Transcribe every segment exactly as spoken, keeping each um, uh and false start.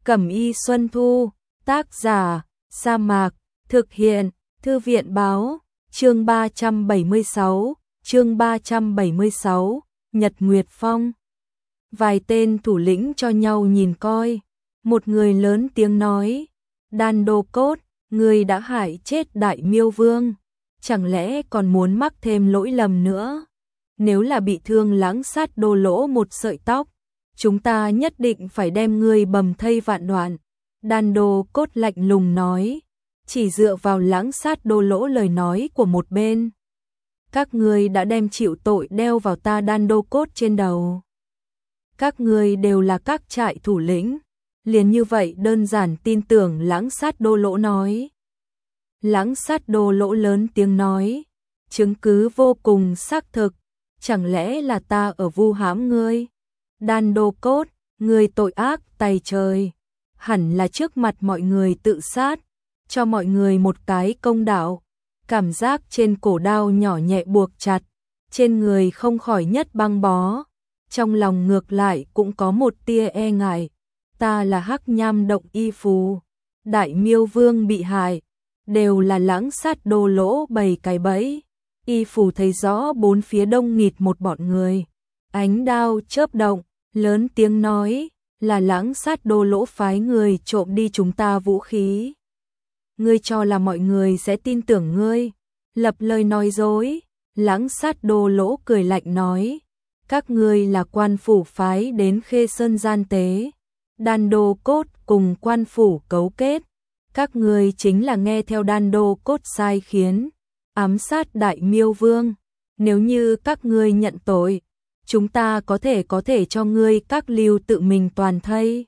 Cẩm y Xuân Thu, tác giả, Sa Mạc, thực hiện, Thư viện báo, chương ba trăm bảy mươi sáu, chương ba trăm bảy mươi sáu, Nhật Nguyệt Phong. Vài tên thủ lĩnh cho nhau nhìn coi, một người lớn tiếng nói, Đan Đô Cốt, người đã hại chết Đại Miêu Vương, chẳng lẽ còn muốn mắc thêm lỗi lầm nữa? Nếu là bị thương Lãng Sát Đô lỗ một sợi tóc, chúng ta nhất định phải đem ngươi bầm thây vạn đoạn. Đan Đô Cốt lạnh lùng nói, chỉ dựa vào Lãng Sát Đô lỗ lời nói của một bên. Các ngươi đã đem chịu tội đeo vào ta Đan Đô Cốt trên đầu. Các ngươi đều là các trại thủ lĩnh, liền như vậy đơn giản tin tưởng Lãng Sát Đô lỗ nói. Lãng Sát Đô lỗ lớn tiếng nói, chứng cứ vô cùng xác thực, chẳng lẽ là ta ở vu hãm ngươi? Đan Đô Cốt, ngươi tội ác tày trời, hẳn là trước mặt mọi người tự sát, cho mọi người một cái công đạo. Cảm giác trên cổ đao nhỏ nhẹ buộc chặt, trên người không khỏi nhất băng bó, trong lòng ngược lại cũng có một tia e ngại. Ta là Hắc Nham Động Y Phù, Đại Miêu Vương bị hại, đều là Lãng Sát Đô lỗ bày cái bẫy. Y Phù thấy rõ bốn phía đông nghịt một bọn người, ánh đao chớp động, lớn tiếng nói, là Lãng Sát Đô lỗ phái người trộm đi chúng ta vũ khí. Ngươi cho là mọi người sẽ tin tưởng ngươi, lập lời nói dối. Lãng Sát Đô lỗ cười lạnh nói, các ngươi là quan phủ phái đến Khê Sơn gian tế, Đan Đô Cốt cùng quan phủ cấu kết, các ngươi chính là nghe theo Đan Đô Cốt sai khiến, ám sát Đại Miêu Vương. Nếu như các ngươi nhận tội, chúng ta có thể có thể cho ngươi các lưu tự mình toàn thây.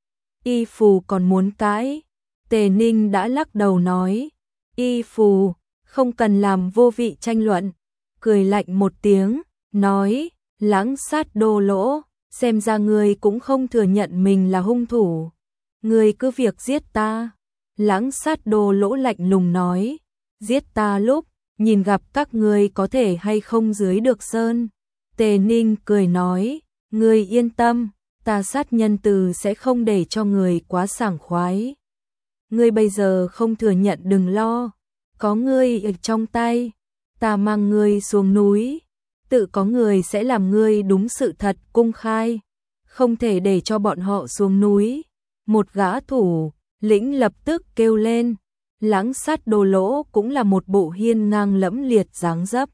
Y Phù còn muốn cãi, Tề Ninh đã lắc đầu nói, Y Phù, không cần làm vô vị tranh luận, cười lạnh một tiếng, nói, Lãng Sát Đô lỗ, xem ra ngươi cũng không thừa nhận mình là hung thủ, ngươi cứ việc giết ta. Lãng Sát Đô lỗ lạnh lùng nói, giết ta lúc, nhìn gặp các ngươi có thể hay không dưới được sơn. Tề Ninh cười nói, ngươi yên tâm, ta sát nhân từ sẽ không để cho người quá sảng khoái. Ngươi bây giờ không thừa nhận đừng lo, có ngươi ở trong tay, ta mang ngươi xuống núi, tự có người sẽ làm ngươi đúng sự thật cung khai, không thể để cho bọn họ xuống núi. Một gã thủ lĩnh lập tức kêu lên, Lãng Sát Đô lỗ cũng là một bộ hiên ngang lẫm liệt dáng dấp.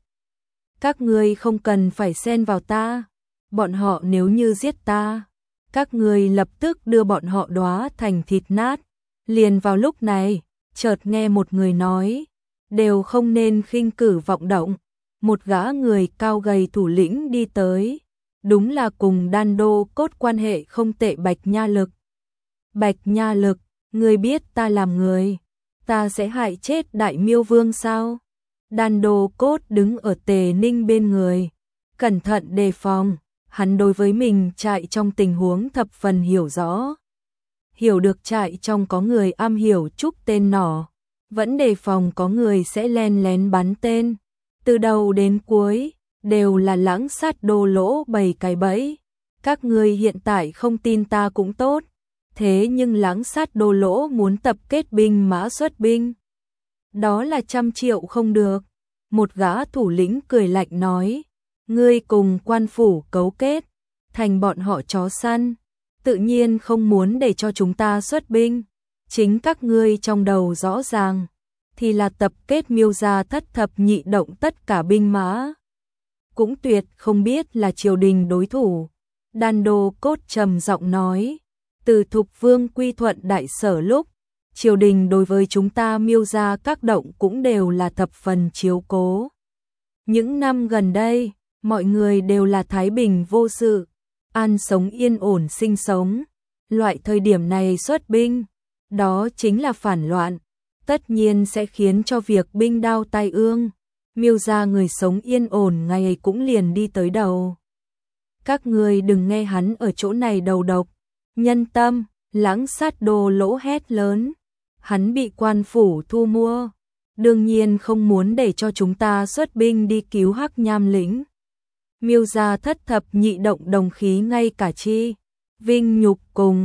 Các ngươi không cần phải xen vào ta, bọn họ nếu như giết ta, các ngươi lập tức đưa bọn họ đóa thành thịt nát. Liền vào lúc này, chợt nghe một người nói, đều không nên khinh cử vọng động. Một gã người cao gầy thủ lĩnh đi tới, đúng là cùng Đan Đô Cốt quan hệ không tệ Bạch Nha Lực. Bạch Nha Lực, ngươi biết ta làm người, ta sẽ hại chết Đại Miêu Vương sao? Đan Đô Cốt đứng ở Tề Ninh bên người, cẩn thận đề phòng, hắn đối với mình trại trong tình huống thập phần hiểu rõ. Hiểu được trại trong có người am hiểu trúc tên nỏ, vẫn đề phòng có người sẽ len lén bắn tên. Từ đầu đến cuối, đều là Lãng Sát Đô lỗ bày cái bẫy. Các ngươi hiện tại không tin ta cũng tốt, thế nhưng Lãng Sát Đô lỗ muốn tập kết binh mã xuất binh, đó là trăm triệu không được. Một gã thủ lĩnh cười lạnh nói, ngươi cùng quan phủ cấu kết, thành bọn họ chó săn, tự nhiên không muốn để cho chúng ta xuất binh. Chính các ngươi trong đầu rõ ràng, thì là tập kết Miêu gia thất thập nhị động tất cả binh mã, cũng tuyệt không biết là triều đình đối thủ. Đan Đô Cốt trầm giọng nói, từ Thục Vương quy thuận đại sở lúc, triều đình đối với chúng ta Miêu gia các động cũng đều là thập phần chiếu cố. Những năm gần đây, mọi người đều là thái bình vô sự, an sống yên ổn sinh sống. Loại thời điểm này xuất binh, đó chính là phản loạn, tất nhiên sẽ khiến cho việc binh đao tai ương. Miêu gia người sống yên ổn ngày cũng liền đi tới đầu. Các ngươi đừng nghe hắn ở chỗ này đầu độc, nhân tâm. Lãng Sát Đô lỗ hét lớn, hắn bị quan phủ thu mua, đương nhiên không muốn để cho chúng ta xuất binh đi cứu Hắc Nham lĩnh. Miêu gia thất thập nhị động đồng khí ngay cả chi, vinh nhục cùng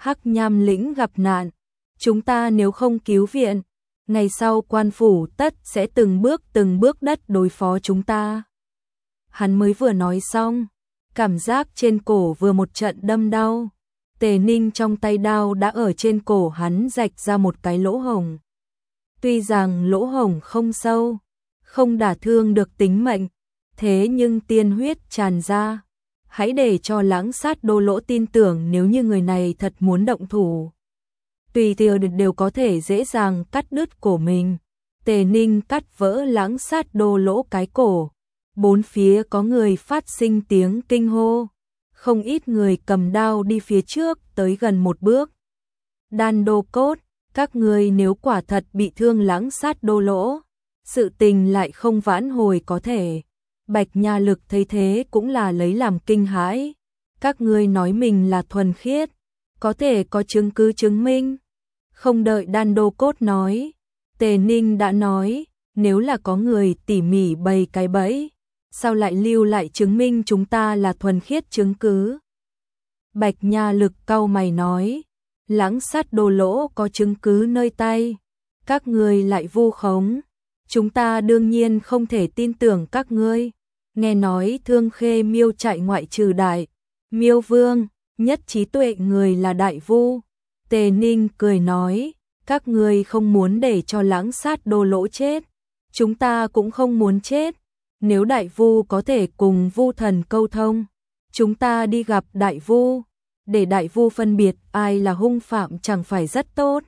Hắc Nham lĩnh gặp nạn, chúng ta nếu không cứu viện, ngày sau quan phủ tất sẽ từng bước từng bước đất đối phó chúng ta. Hắn mới vừa nói xong, cảm giác trên cổ vừa một trận đâm đau. Tề Ninh trong tay đao đã ở trên cổ hắn rạch ra một cái lỗ hổng. Tuy rằng lỗ hổng không sâu, không đả thương được tính mệnh, thế nhưng tiên huyết tràn ra. Hãy để cho Lãng Sát Đô Lỗ tin tưởng nếu như người này thật muốn động thủ, tùy tiện đều có thể dễ dàng cắt đứt cổ mình. Tề Ninh cắt vỡ Lãng Sát Đô Lỗ cái cổ. Bốn phía có người phát sinh tiếng kinh hô. Không ít người cầm đao đi phía trước tới gần một bước. Đan Đô Cốt, các ngươi nếu quả thật bị thương Lãng Sát Đô Lỗ, sự tình lại không vãn hồi có thể. Bạch Nha Lực thấy thế cũng là lấy làm kinh hãi. Các ngươi nói mình là thuần khiết, có thể có chứng cứ chứng minh. Không đợi Đan Đô Cốt nói, Tề Ninh đã nói, nếu là có người tỉ mỉ bày cái bẫy, sao lại lưu lại chứng minh chúng ta là thuần khiết chứng cứ? Bạch Nha Lực cau mày nói, Lãng Sát Đô Lỗ có chứng cứ nơi tay, các ngươi lại vu khống, chúng ta đương nhiên không thể tin tưởng các ngươi. Nghe nói Thương Khê Miêu chạy ngoại trừ Đại Miêu Vương, nhất trí tuệ người là Đại Vu. Tề Ninh cười nói, các ngươi không muốn để cho Lãng Sát Đô Lỗ chết, chúng ta cũng không muốn chết. Nếu Đại Vu có thể cùng Vu Thần câu thông, chúng ta đi gặp Đại Vu, để Đại Vu phân biệt ai là hung phạm chẳng phải rất tốt.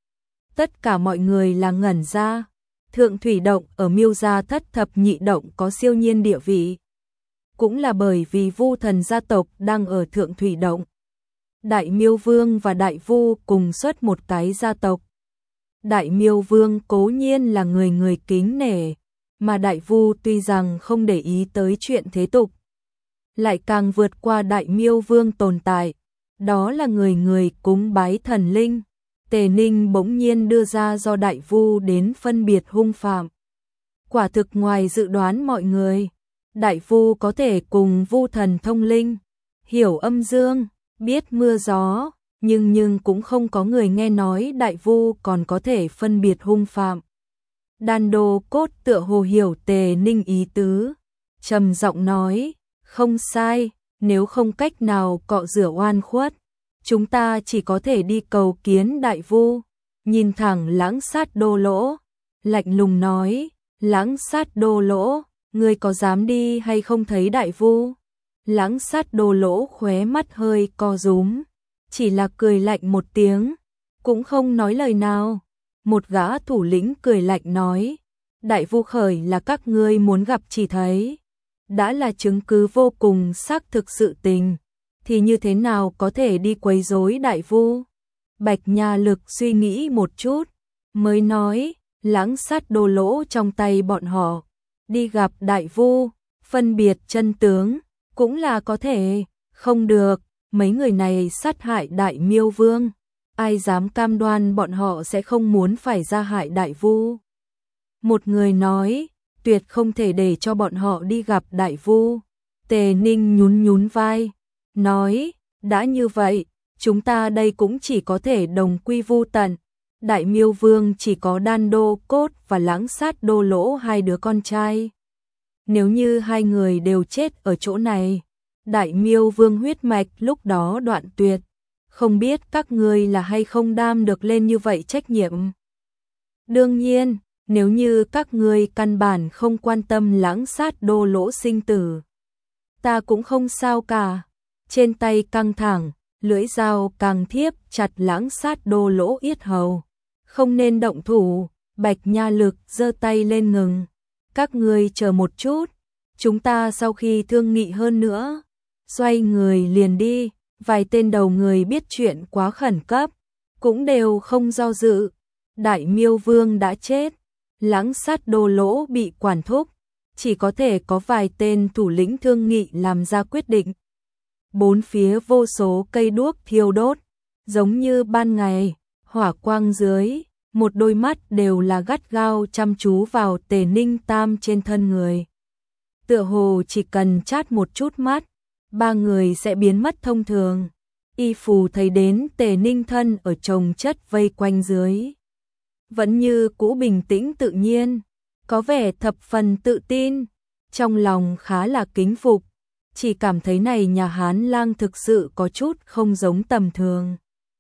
Tất cả mọi người là ngẩn ra. Thượng Thủy Động ở Miêu gia thất thập nhị động có siêu nhiên địa vị. Cũng là bởi vì Vu Thần gia tộc đang ở Thượng Thủy Động. Đại Miêu Vương và Đại Vu cùng xuất một cái gia tộc. Đại Miêu Vương cố nhiên là người người kính nể, mà Đại Vu tuy rằng không để ý tới chuyện thế tục, lại càng vượt qua Đại Miêu Vương tồn tại, đó là người người cúng bái thần linh. Tề Ninh bỗng nhiên đưa ra do Đại Vu đến phân biệt hung phạm. Quả thực ngoài dự đoán mọi người, Đại Vu có thể cùng Vu Thần thông linh, hiểu âm dương, biết mưa gió, nhưng nhưng cũng không có người nghe nói Đại Vu còn có thể phân biệt hung phạm. Đan Đô Cốt tựa hồ hiểu Tề Ninh ý tứ, trầm giọng nói, không sai, nếu không cách nào cọ rửa oan khuất, chúng ta chỉ có thể đi cầu kiến Đại Vu. Nhìn thẳng Lãng Sát Đô Lỗ, lạnh lùng nói, Lãng Sát Đô Lỗ, ngươi có dám đi hay không thấy Đại Vu? Lãng Sát Đô Lỗ khóe mắt hơi co rúm, chỉ là cười lạnh một tiếng, cũng không nói lời nào. Một gã thủ lĩnh cười lạnh nói, Đại Vu khởi là các ngươi muốn gặp chỉ thấy, đã là chứng cứ vô cùng xác thực sự tình, thì như thế nào có thể đi quấy rối Đại Vu? Bạch Nha Lực suy nghĩ một chút, mới nói, Lãng Sát Đô Lỗ trong tay bọn họ, đi gặp Đại Vu, phân biệt chân tướng, cũng là có thể. Không được, mấy người này sát hại Đại Miêu Vương, ai dám cam đoan bọn họ sẽ không muốn phải ra hại Đại Vu? Một người nói, tuyệt không thể để cho bọn họ đi gặp Đại Vu. Tề Ninh nhún nhún vai, nói, đã như vậy, chúng ta đây cũng chỉ có thể đồng quy vu tận. Đại Miêu Vương chỉ có Đan Đô Cốt và Lãng Sát Đô Lỗ hai đứa con trai. Nếu như hai người đều chết ở chỗ này, Đại Miêu Vương huyết mạch lúc đó đoạn tuyệt, không biết các ngươi là hay không đam được lên như vậy trách nhiệm. Đương nhiên, nếu như các ngươi căn bản không quan tâm Lãng Sát Đô Lỗ sinh tử, ta cũng không sao cả. Trên tay căng thẳng, lưỡi dao càng thiếp chặt Lãng Sát Đô Lỗ yết hầu. Không nên động thủ. Bạch Nha Lực giơ tay lên ngừng. Các ngươi chờ một chút, chúng ta sau khi thương nghị hơn nữa, xoay người liền đi. Vài tên đầu người biết chuyện quá khẩn cấp, cũng đều không do dự. Đại Miêu Vương đã chết, Lãng Sát Đô Lỗ bị quản thúc, chỉ có thể có vài tên thủ lĩnh thương nghị làm ra quyết định. Bốn phía vô số cây đuốc thiêu đốt, giống như ban ngày, hỏa quang dưới, một đôi mắt đều là gắt gao chăm chú vào Tề Ninh Tam trên thân người. Tựa hồ chỉ cần chát một chút mắt, ba người sẽ biến mất thông thường. Y Phù thấy đến Tề Ninh thân ở chồng chất vây quanh dưới, vẫn như cũ bình tĩnh tự nhiên, có vẻ thập phần tự tin, trong lòng khá là kính phục, chỉ cảm thấy này nhà Hán lang thực sự có chút không giống tầm thường.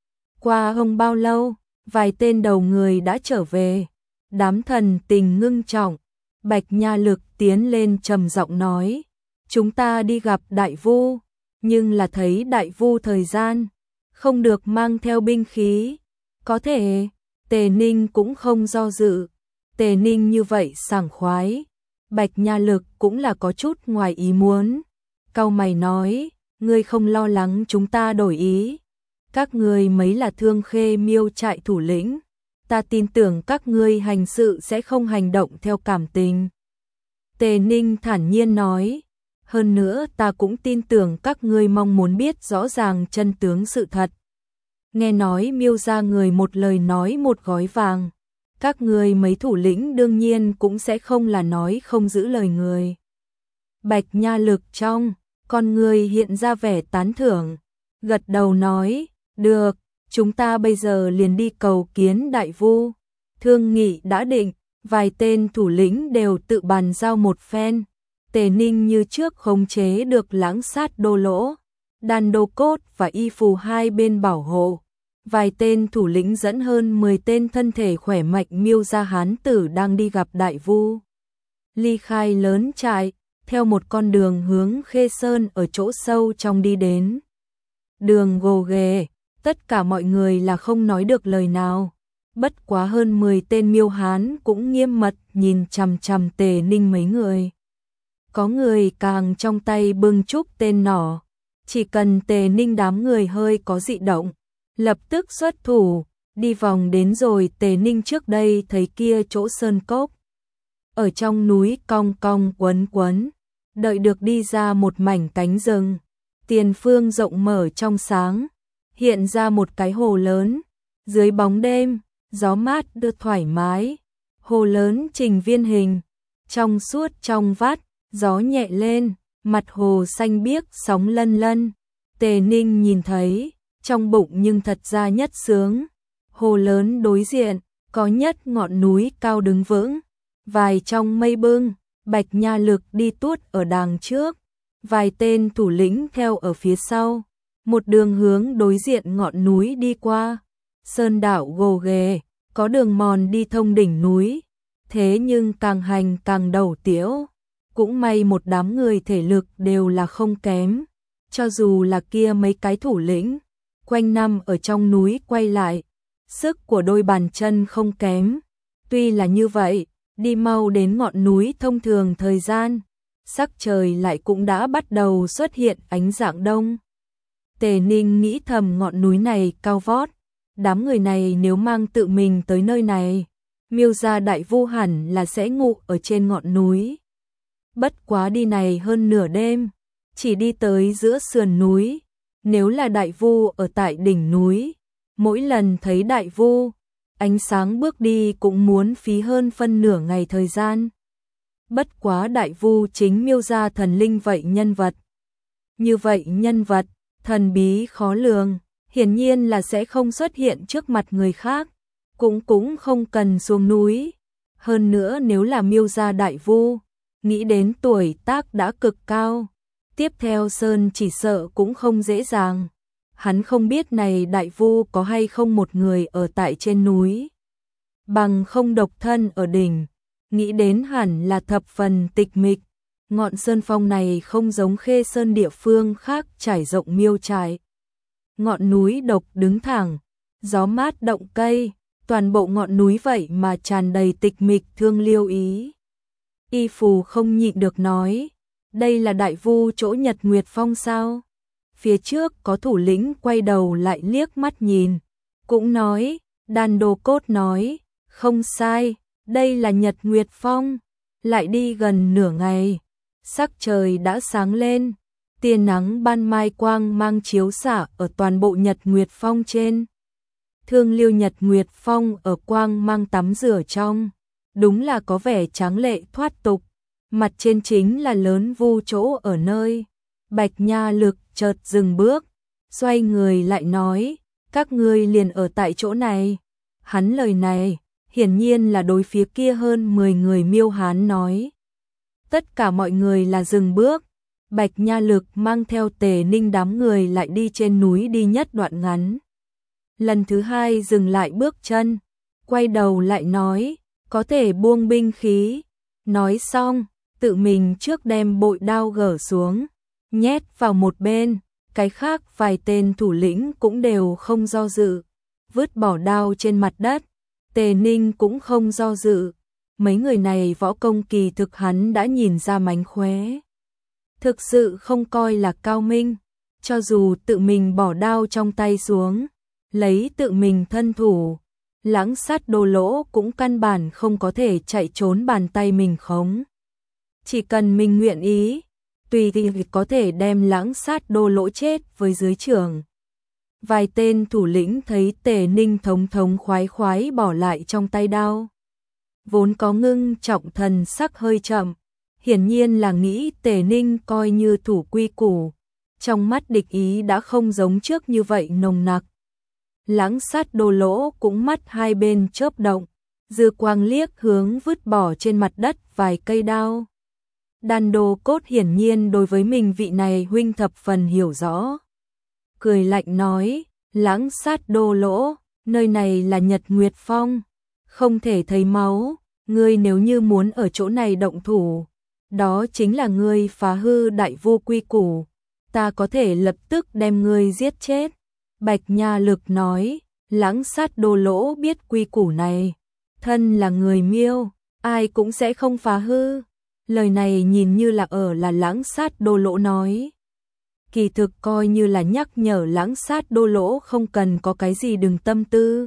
Qua không bao lâu, vài tên đầu người đã trở về, đám thần tình ngưng trọng, Bạch Nha Lực tiến lên trầm giọng nói, chúng ta đi gặp đại vu, nhưng là thấy đại vu thời gian, không được mang theo binh khí, có thể. Tề Ninh cũng không do dự, Tề Ninh như vậy sảng khoái, Bạch Nha Lực cũng là có chút ngoài ý muốn, cau mày nói, ngươi không lo lắng chúng ta đổi ý, các ngươi mấy là Thương Khê Miêu trại thủ lĩnh, ta tin tưởng các ngươi hành sự sẽ không hành động theo cảm tình. Tề Ninh thản nhiên nói, hơn nữa ta cũng tin tưởng các ngươi mong muốn biết rõ ràng chân tướng sự thật. Nghe nói Miêu gia người một lời nói một gói vàng, các ngươi mấy thủ lĩnh đương nhiên cũng sẽ không là nói không giữ lời người. Bạch Nha Lực trong con người hiện ra vẻ tán thưởng, gật đầu nói, được, chúng ta bây giờ liền đi cầu kiến đại vu. Thương nghị đã định, vài tên thủ lĩnh đều tự bàn giao một phen. Tề Ninh như trước khống chế được Lãng Sát Đô Lỗ, Đan Đô Cốt và Y Phù hai bên bảo hộ. Vài tên thủ lĩnh dẫn hơn mười tên thân thể khỏe mạnh Miêu gia hán tử đang đi gặp đại vu. Ly khai lớn trại, theo một con đường hướng Khê Sơn ở chỗ sâu trong đi đến. Đường gồ ghề, tất cả mọi người là không nói được lời nào. Bất quá hơn mười tên Miêu hán cũng nghiêm mật nhìn chằm chằm Tề Ninh mấy người. Có người càng trong tay bưng trúc tên nỏ, chỉ cần Tề Ninh đám người hơi có dị động, lập tức xuất thủ, đi vòng đến rồi Tề Ninh trước đây thấy kia chỗ sơn cốc. Ở trong núi cong cong quấn quấn, đợi được đi ra một mảnh cánh rừng, tiền phương rộng mở trong sáng, hiện ra một cái hồ lớn, dưới bóng đêm, gió mát đưa thoải mái, hồ lớn trình viên hình, trong suốt trong vắt, gió nhẹ lên, mặt hồ xanh biếc sóng lân lân. Tề Ninh nhìn thấy, trong bụng nhưng thật ra nhất sướng. Hồ lớn đối diện, có nhất ngọn núi cao đứng vững, vài trong mây bưng, Bạch Nha Lực đi tuốt ở đàng trước, vài tên thủ lĩnh theo ở phía sau, một đường hướng đối diện ngọn núi đi qua. Sơn đảo gồ ghề, có đường mòn đi thông đỉnh núi, thế nhưng càng hành càng đầu tiễu. Cũng may một đám người thể lực đều là không kém, cho dù là kia mấy cái thủ lĩnh, quanh năm ở trong núi quay lại, sức của đôi bàn chân không kém. Tuy là như vậy, đi mau đến ngọn núi thông thường thời gian, sắc trời lại cũng đã bắt đầu xuất hiện ánh rạng đông. Tề Ninh nghĩ thầm ngọn núi này cao vót, đám người này nếu mang tự mình tới nơi này, Miêu gia đại vu hẳn là sẽ ngủ ở trên ngọn núi. Bất quá đi này hơn nửa đêm, chỉ đi tới giữa sườn núi, nếu là đại vu ở tại đỉnh núi, mỗi lần thấy đại vu, ánh sáng bước đi cũng muốn phí hơn phân nửa ngày thời gian. Bất quá đại vu chính Miêu gia thần linh vậy nhân vật. Như vậy nhân vật, thần bí khó lường, hiển nhiên là sẽ không xuất hiện trước mặt người khác, cũng cũng không cần xuống núi. Hơn nữa nếu là Miêu gia đại vu, nghĩ đến tuổi tác đã cực cao, tiếp theo Sơn chỉ sợ cũng không dễ dàng. Hắn không biết này đại vu có hay không một người ở tại trên núi, bằng không độc thân ở đỉnh, nghĩ đến hẳn là thập phần tịch mịch. Ngọn sơn phong này không giống Khê Sơn địa phương khác trải rộng miêu trại. Ngọn núi độc đứng thẳng, gió mát động cây, toàn bộ ngọn núi vậy mà tràn đầy tịch mịch thương liêu ý. Y Phù không nhịn được nói, đây là đại vu chỗ Nhật Nguyệt Phong sao? Phía trước có thủ lĩnh quay đầu lại liếc mắt nhìn, cũng nói, Đan Đô Cốt nói, không sai, đây là Nhật Nguyệt Phong. Lại đi gần nửa ngày, sắc trời đã sáng lên, tia nắng ban mai quang mang chiếu xạ ở toàn bộ Nhật Nguyệt Phong trên. Thương liêu Nhật Nguyệt Phong ở quang mang tắm rửa trong, đúng là có vẻ tráng lệ thoát tục, mặt trên chính là lớn vu chỗ ở nơi. Bạch Nha Lực chợt dừng bước, xoay người lại nói, các ngươi liền ở tại chỗ này. Hắn lời này, hiển nhiên là đối phía kia hơn mười người Miêu Hán nói. Tất cả mọi người là dừng bước, Bạch Nha Lực mang theo Tề Ninh đám người lại đi trên núi đi nhất đoạn ngắn. Lần thứ hai dừng lại bước chân, quay đầu lại nói, có thể buông binh khí. Nói xong, tự mình trước đem bội đao gỡ xuống, nhét vào một bên, cái khác vài tên thủ lĩnh cũng đều không do dự, vứt bỏ đao trên mặt đất. Tề Ninh cũng không do dự, mấy người này võ công kỳ thực hắn đã nhìn ra mánh khóe. Thực sự không coi là cao minh, cho dù tự mình bỏ đao trong tay xuống, lấy tự mình thân thủ, Lãng Sát Đô Lỗ cũng căn bản không có thể chạy trốn bàn tay mình khống. Chỉ cần mình nguyện ý, tùy thì có thể đem Lãng Sát Đô Lỗ chết với dưới trưởng. Vài tên thủ lĩnh thấy Tề Ninh thống thống khoái khoái bỏ lại trong tay đao, vốn có ngưng trọng thần sắc hơi chậm, hiển nhiên là nghĩ Tề Ninh coi như thủ quy củ, trong mắt địch ý đã không giống trước như vậy nồng nặc. Lãng Sát Đô Lỗ cũng mắt hai bên chớp động, dư quang liếc hướng vứt bỏ trên mặt đất vài cây đao. Đan Đô Cốt hiển nhiên đối với mình vị này huynh thập phần hiểu rõ. Cười lạnh nói, Lãng Sát Đô Lỗ, nơi này là Nhật Nguyệt Phong, không thể thấy máu, ngươi nếu như muốn ở chỗ này động thủ, đó chính là ngươi phá hư đại vu quy củ, ta có thể lập tức đem ngươi giết chết. Bạch Nha Lực nói, Lãng Sát Đô Lỗ biết quy củ này, thân là người Miêu, ai cũng sẽ không phá hư. Lời này nhìn như là ở là Lãng Sát Đô Lỗ nói, kỳ thực coi như là nhắc nhở Lãng Sát Đô Lỗ không cần có cái gì đừng tâm tư.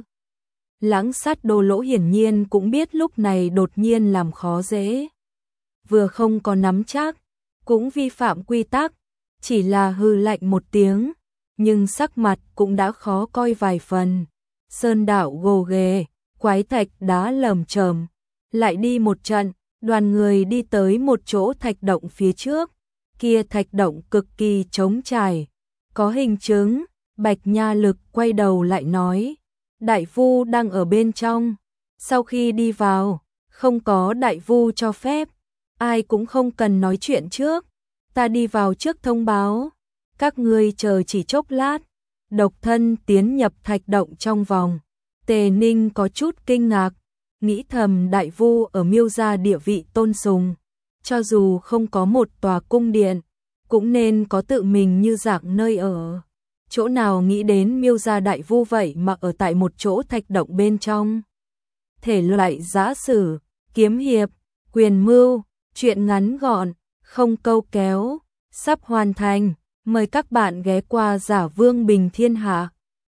Lãng Sát Đô Lỗ hiển nhiên cũng biết lúc này đột nhiên làm khó dễ, vừa không có nắm chắc, cũng vi phạm quy tắc, chỉ là hư lạnh một tiếng, nhưng sắc mặt cũng đã khó coi vài phần. Sơn đạo gồ ghề, quái thạch đá lởm chởm, lại đi một trận, đoàn người đi tới một chỗ thạch động phía trước. Kia thạch động cực kỳ trống trải, có hình chứng. Bạch Nha Lực quay đầu lại nói, đại vu đang ở bên trong. Sau khi đi vào, không có đại vu cho phép, ai cũng không cần nói chuyện trước, ta đi vào trước thông báo, các ngươi chờ chỉ chốc lát. Độc thân tiến nhập thạch động trong vòng. Tề Ninh có chút kinh ngạc, nghĩ thầm đại vu ở Miêu gia địa vị tôn sùng, cho dù không có một tòa cung điện, cũng nên có tự mình như dạng nơi ở. Chỗ nào nghĩ đến Miêu gia đại vu vậy mà ở tại một chỗ thạch động bên trong. Thể loại giã sử, kiếm hiệp, quyền mưu, truyện ngắn gọn, không câu kéo, sắp hoàn thành. Mời các bạn ghé qua Giả Vương Bình Thiên Hạ.